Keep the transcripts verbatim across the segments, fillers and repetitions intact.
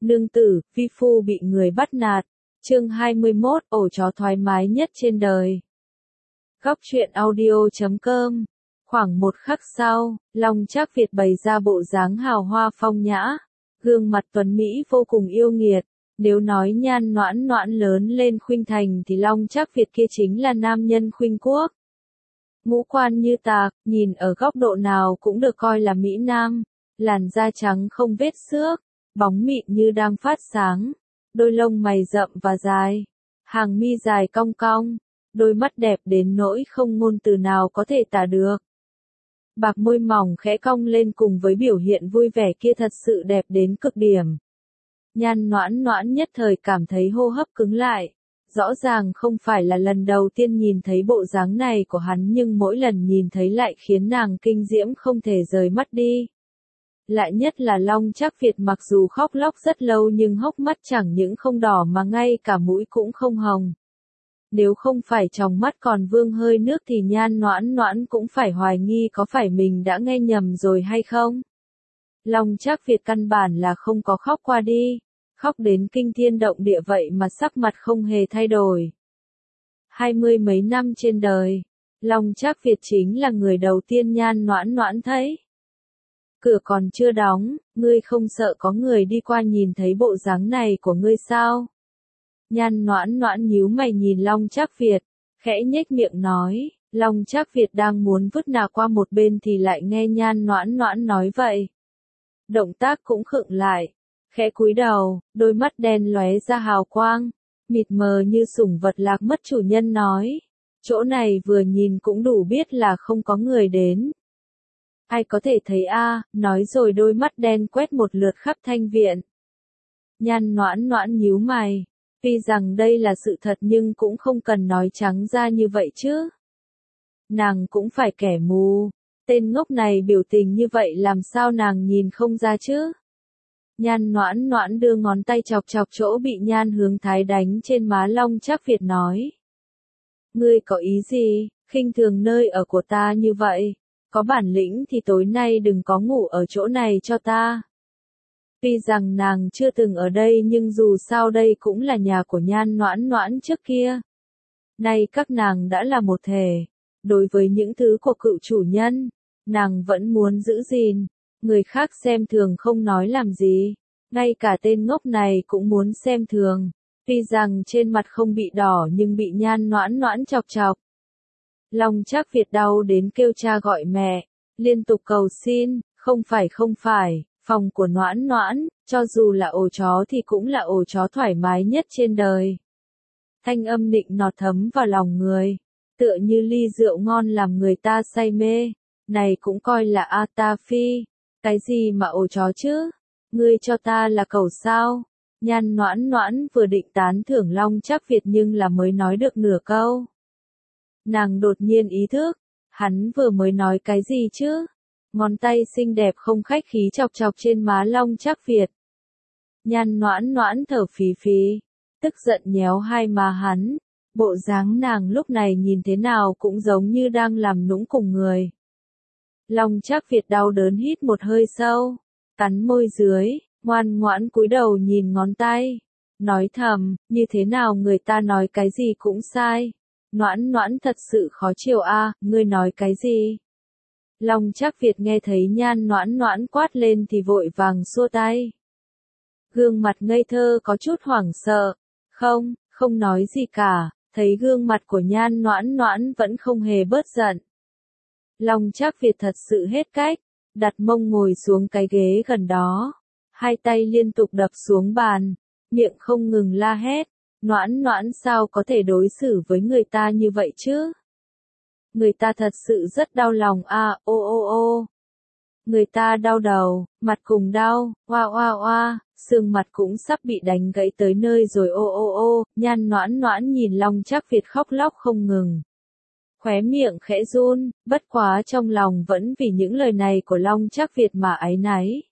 Nương tử, vi phu bị người bắt nạt. Chương hai mươi mốt, ổ chó thoải mái nhất trên đời. Góc truyện audio chấm com. Khoảng một khắc sau, Long Trác Việt bày ra bộ dáng hào hoa phong nhã, gương mặt tuấn mỹ vô cùng yêu nghiệt. Nếu nói Nhan Noãn Noãn lớn lên khuynh thành thì Long Trác Việt kia chính là nam nhân khuynh quốc. Ngũ quan như tạc, nhìn ở góc độ nào cũng được coi là mỹ nam, làn da trắng không vết xước, bóng mịn như đang phát sáng, đôi lông mày rậm và dài, hàng mi dài cong cong, đôi mắt đẹp đến nỗi không ngôn từ nào có thể tả được. Bạc môi mỏng khẽ cong lên cùng với biểu hiện vui vẻ kia thật sự đẹp đến cực điểm. Nhan Noãn Noãn nhất thời cảm thấy hô hấp cứng lại. Rõ ràng không phải là lần đầu tiên nhìn thấy bộ dáng này của hắn nhưng mỗi lần nhìn thấy lại khiến nàng kinh diễm không thể rời mắt đi. Lại nhất là Long Trác Việt mặc dù khóc lóc rất lâu nhưng hốc mắt chẳng những không đỏ mà ngay cả mũi cũng không hồng. Nếu không phải trong mắt còn vương hơi nước thì Nhan Noãn Noãn cũng phải hoài nghi có phải mình đã nghe nhầm rồi hay không. Long Trác Việt căn bản là không có khóc qua đi. Khóc đến kinh thiên động địa vậy mà sắc mặt không hề thay đổi. Hai mươi mấy năm trên đời, Long Trác Việt chính là người đầu tiên Nhan Noãn Noãn thấy. Cửa còn chưa đóng, ngươi không sợ có người đi qua nhìn thấy bộ dáng này của ngươi sao? Nhan Noãn Noãn nhíu mày nhìn Long Trác Việt, khẽ nhếch miệng nói. Long Trác Việt đang muốn vứt nà qua một bên thì lại nghe Nhan Noãn Noãn nói vậy. Động tác cũng khựng lại. Khẽ cúi đầu, đôi mắt đen lóe ra hào quang, mịt mờ như sủng vật lạc mất chủ nhân nói. Chỗ này vừa nhìn cũng đủ biết là không có người đến. Ai có thể thấy a? Nói rồi đôi mắt đen quét một lượt khắp thanh viện. Nhan Noãn Noãn nhíu mày, tuy rằng đây là sự thật nhưng cũng không cần nói trắng ra như vậy chứ. Nàng cũng phải kẻ mù, tên ngốc này biểu tình như vậy làm sao nàng nhìn không ra chứ. Nhan Noãn Noãn đưa ngón tay chọc chọc chỗ bị Nhan Hướng Thái đánh trên má Long Trác Việt nói. Ngươi có ý gì, khinh thường nơi ở của ta như vậy, có bản lĩnh thì tối nay đừng có ngủ ở chỗ này cho ta. Tuy rằng nàng chưa từng ở đây nhưng dù sao đây cũng là nhà của Nhan Noãn Noãn trước kia. Nay các nàng đã là một thể, đối với những thứ của cựu chủ nhân, nàng vẫn muốn giữ gìn. Người khác xem thường không nói làm gì, ngay cả tên ngốc này cũng muốn xem thường, tuy rằng trên mặt không bị đỏ nhưng bị Nhan Noãn Noãn chọc chọc. Long Trác Việt đau đến kêu cha gọi mẹ, liên tục cầu xin, không phải không phải, phòng của Noãn Noãn, cho dù là ổ chó thì cũng là ổ chó thoải mái nhất trên đời. Thanh âm nịnh nọt thấm vào lòng người, tựa như ly rượu ngon làm người ta say mê, này cũng coi là A Ta Phi. Cái gì mà ổ chó chứ? Ngươi cho ta là cẩu sao? Nhan Noãn Noãn vừa định tán thưởng Long Trác Việt nhưng là mới nói được nửa câu. Nàng đột nhiên ý thức, hắn vừa mới nói cái gì chứ? Ngón tay xinh đẹp không khách khí chọc chọc trên má Long Trác Việt. Nhan Noãn Noãn thở phì phì, tức giận nhéo hai má hắn. Bộ dáng nàng lúc này nhìn thế nào cũng giống như đang làm nũng cùng người. Long Trác Việt đau đớn hít một hơi sâu, cắn môi dưới, ngoan ngoãn cúi đầu nhìn ngón tay, nói thầm, như thế nào người ta nói cái gì cũng sai. Noãn Noãn thật sự khó chịu a, ngươi nói cái gì? Long Trác Việt nghe thấy Nhan Noãn Noãn quát lên thì vội vàng xua tay. Gương mặt ngây thơ có chút hoảng sợ, không, không nói gì cả, thấy gương mặt của Nhan Noãn Noãn vẫn không hề bớt giận. Long Trác Việt thật sự hết cách, đặt mông ngồi xuống cái ghế gần đó, hai tay liên tục đập xuống bàn, miệng không ngừng la hét, Noãn Noãn sao có thể đối xử với người ta như vậy chứ? Người ta thật sự rất đau lòng a, à, ô ô ô. Người ta đau đầu, mặt cùng đau, oa oa oa, xương mặt cũng sắp bị đánh gãy tới nơi rồi ô ô ô, Nhan Noãn Noãn nhìn Long Trác Việt khóc lóc không ngừng. Khóe miệng khẽ run, bất quá trong lòng vẫn vì những lời này của Long Trác Việt mà áy náy.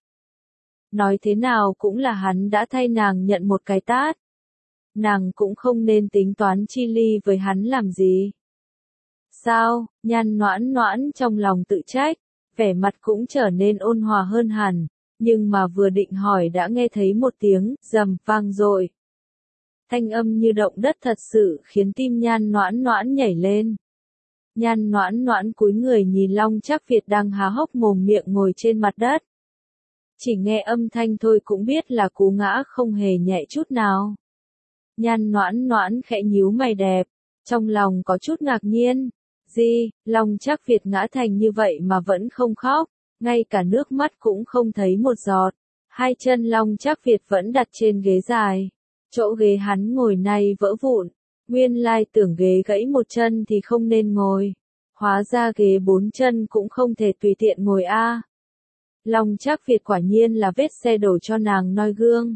Nói thế nào cũng là hắn đã thay nàng nhận một cái tát. Nàng cũng không nên tính toán chi ly với hắn làm gì. Sao, Nhan Noãn Noãn trong lòng tự trách, vẻ mặt cũng trở nên ôn hòa hơn hẳn, Nhưng mà vừa định hỏi đã nghe thấy một tiếng rầm vang dội. Thanh âm như động đất thật sự khiến tim Nhan Noãn Noãn nhảy lên. Nhan Noãn Noãn cúi người nhìn Long Trác Việt đang há hốc mồm miệng ngồi trên mặt đất. Chỉ nghe âm thanh thôi cũng biết là cú ngã không hề nhẹ chút nào. Nhan Noãn Noãn khẽ nhíu mày đẹp, trong lòng có chút ngạc nhiên. Gì, Long Trác Việt ngã thành như vậy mà vẫn không khóc, ngay cả nước mắt cũng không thấy một giọt. Hai chân Long Trác Việt vẫn đặt trên ghế dài. Chỗ ghế hắn ngồi nay vỡ vụn. Nguyên lai tưởng ghế gãy một chân thì không nên ngồi. Hóa ra ghế bốn chân cũng không thể tùy tiện ngồi a. À. Long Trác Việt quả nhiên là vết xe đổ cho nàng noi gương.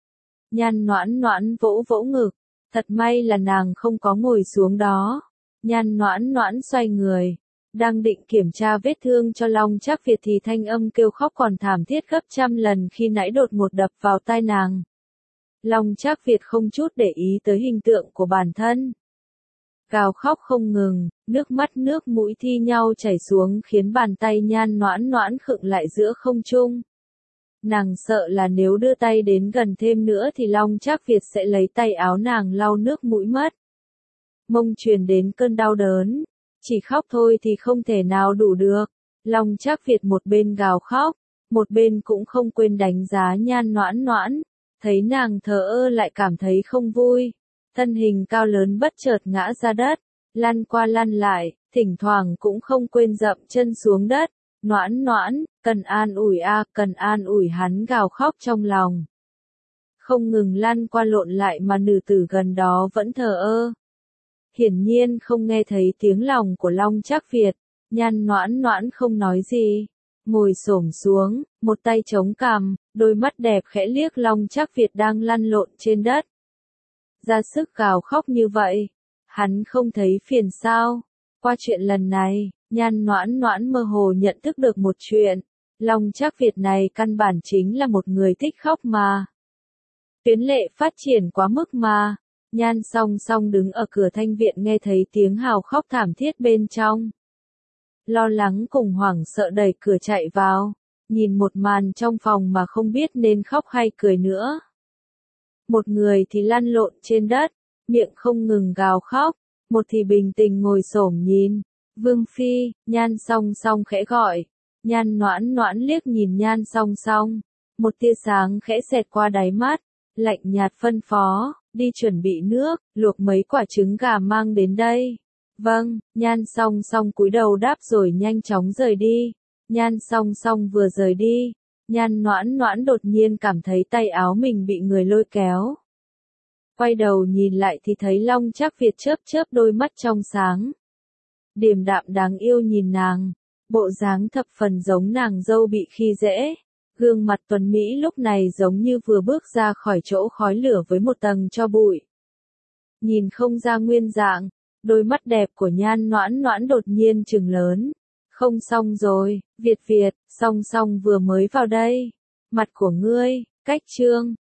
Nhan Noãn Noãn vỗ vỗ ngực. Thật may là nàng không có ngồi xuống đó. Nhan Noãn Noãn xoay người. Đang định kiểm tra vết thương cho Long Trác Việt thì thanh âm kêu khóc còn thảm thiết gấp trăm lần khi nãy đột ngột đập vào tai nàng. Long Trác Việt không chút để ý tới hình tượng của bản thân. Gào khóc không ngừng, nước mắt nước mũi thi nhau chảy xuống khiến bàn tay Nhan Noãn Noãn khựng lại giữa không trung. Nàng sợ là nếu đưa tay đến gần thêm nữa thì Long Trác Việt sẽ lấy tay áo nàng lau nước mũi mất. Mông truyền đến cơn đau đớn, chỉ khóc thôi thì không thể nào đủ được. Long Trác Việt một bên gào khóc, một bên cũng không quên đánh giá Nhan Noãn Noãn. Thấy nàng thờ ơ lại cảm thấy không vui. Thân hình cao lớn bất chợt ngã ra đất, lăn qua lăn lại, thỉnh thoảng cũng không quên dậm chân xuống đất. Noãn Noãn, cần an ủi a, à, cần an ủi hắn gào khóc trong lòng. Không ngừng lăn qua lộn lại mà nữ tử gần đó vẫn thờ ơ. Hiển nhiên không nghe thấy tiếng lòng của Long Trác Việt. Nhan Noãn Noãn không nói gì. Ngồi xổm xuống, một tay chống cằm, đôi mắt đẹp khẽ liếc Long Trác Việt đang lăn lộn trên đất. Ra sức gào khóc như vậy, hắn không thấy phiền sao? Qua chuyện lần này, Nhan Noãn Noãn mơ hồ nhận thức được một chuyện, Long Trác Việt này căn bản chính là một người thích khóc mà. Tuyến lệ phát triển quá mức mà. Nhan Song Song đứng ở cửa thanh viện nghe thấy tiếng hào khóc thảm thiết bên trong. Lo lắng cùng hoảng sợ đẩy cửa chạy vào, nhìn một màn trong phòng mà không biết nên khóc hay cười nữa. Một người thì lăn lộn trên đất, miệng không ngừng gào khóc, một thì bình tĩnh ngồi xổm nhìn. Vương Phi, Nhan Song Song khẽ gọi. Nhan Noãn Noãn liếc nhìn Nhan Song Song, một tia sáng khẽ xẹt qua đáy mắt, lạnh nhạt phân phó, đi chuẩn bị nước, luộc mấy quả trứng gà mang đến đây. Vâng, Nhan Song Song cúi đầu đáp rồi nhanh chóng rời đi. Nhan Song Song vừa rời đi, Nhan Noãn Noãn đột nhiên cảm thấy tay áo mình bị người lôi kéo. Quay đầu nhìn lại thì thấy Long Trác Việt chớp chớp đôi mắt trong sáng. Điềm đạm đáng yêu nhìn nàng, bộ dáng thập phần giống nàng dâu bị khi dễ. Gương mặt tuấn Mỹ lúc này giống như vừa bước ra khỏi chỗ khói lửa với một tầng tro bụi. Nhìn không ra nguyên dạng, đôi mắt đẹp của Nhan Noãn Noãn đột nhiên trừng lớn. Không xong rồi, Việt Việt, Song Song vừa mới vào đây. Mặt của ngươi, cách trương,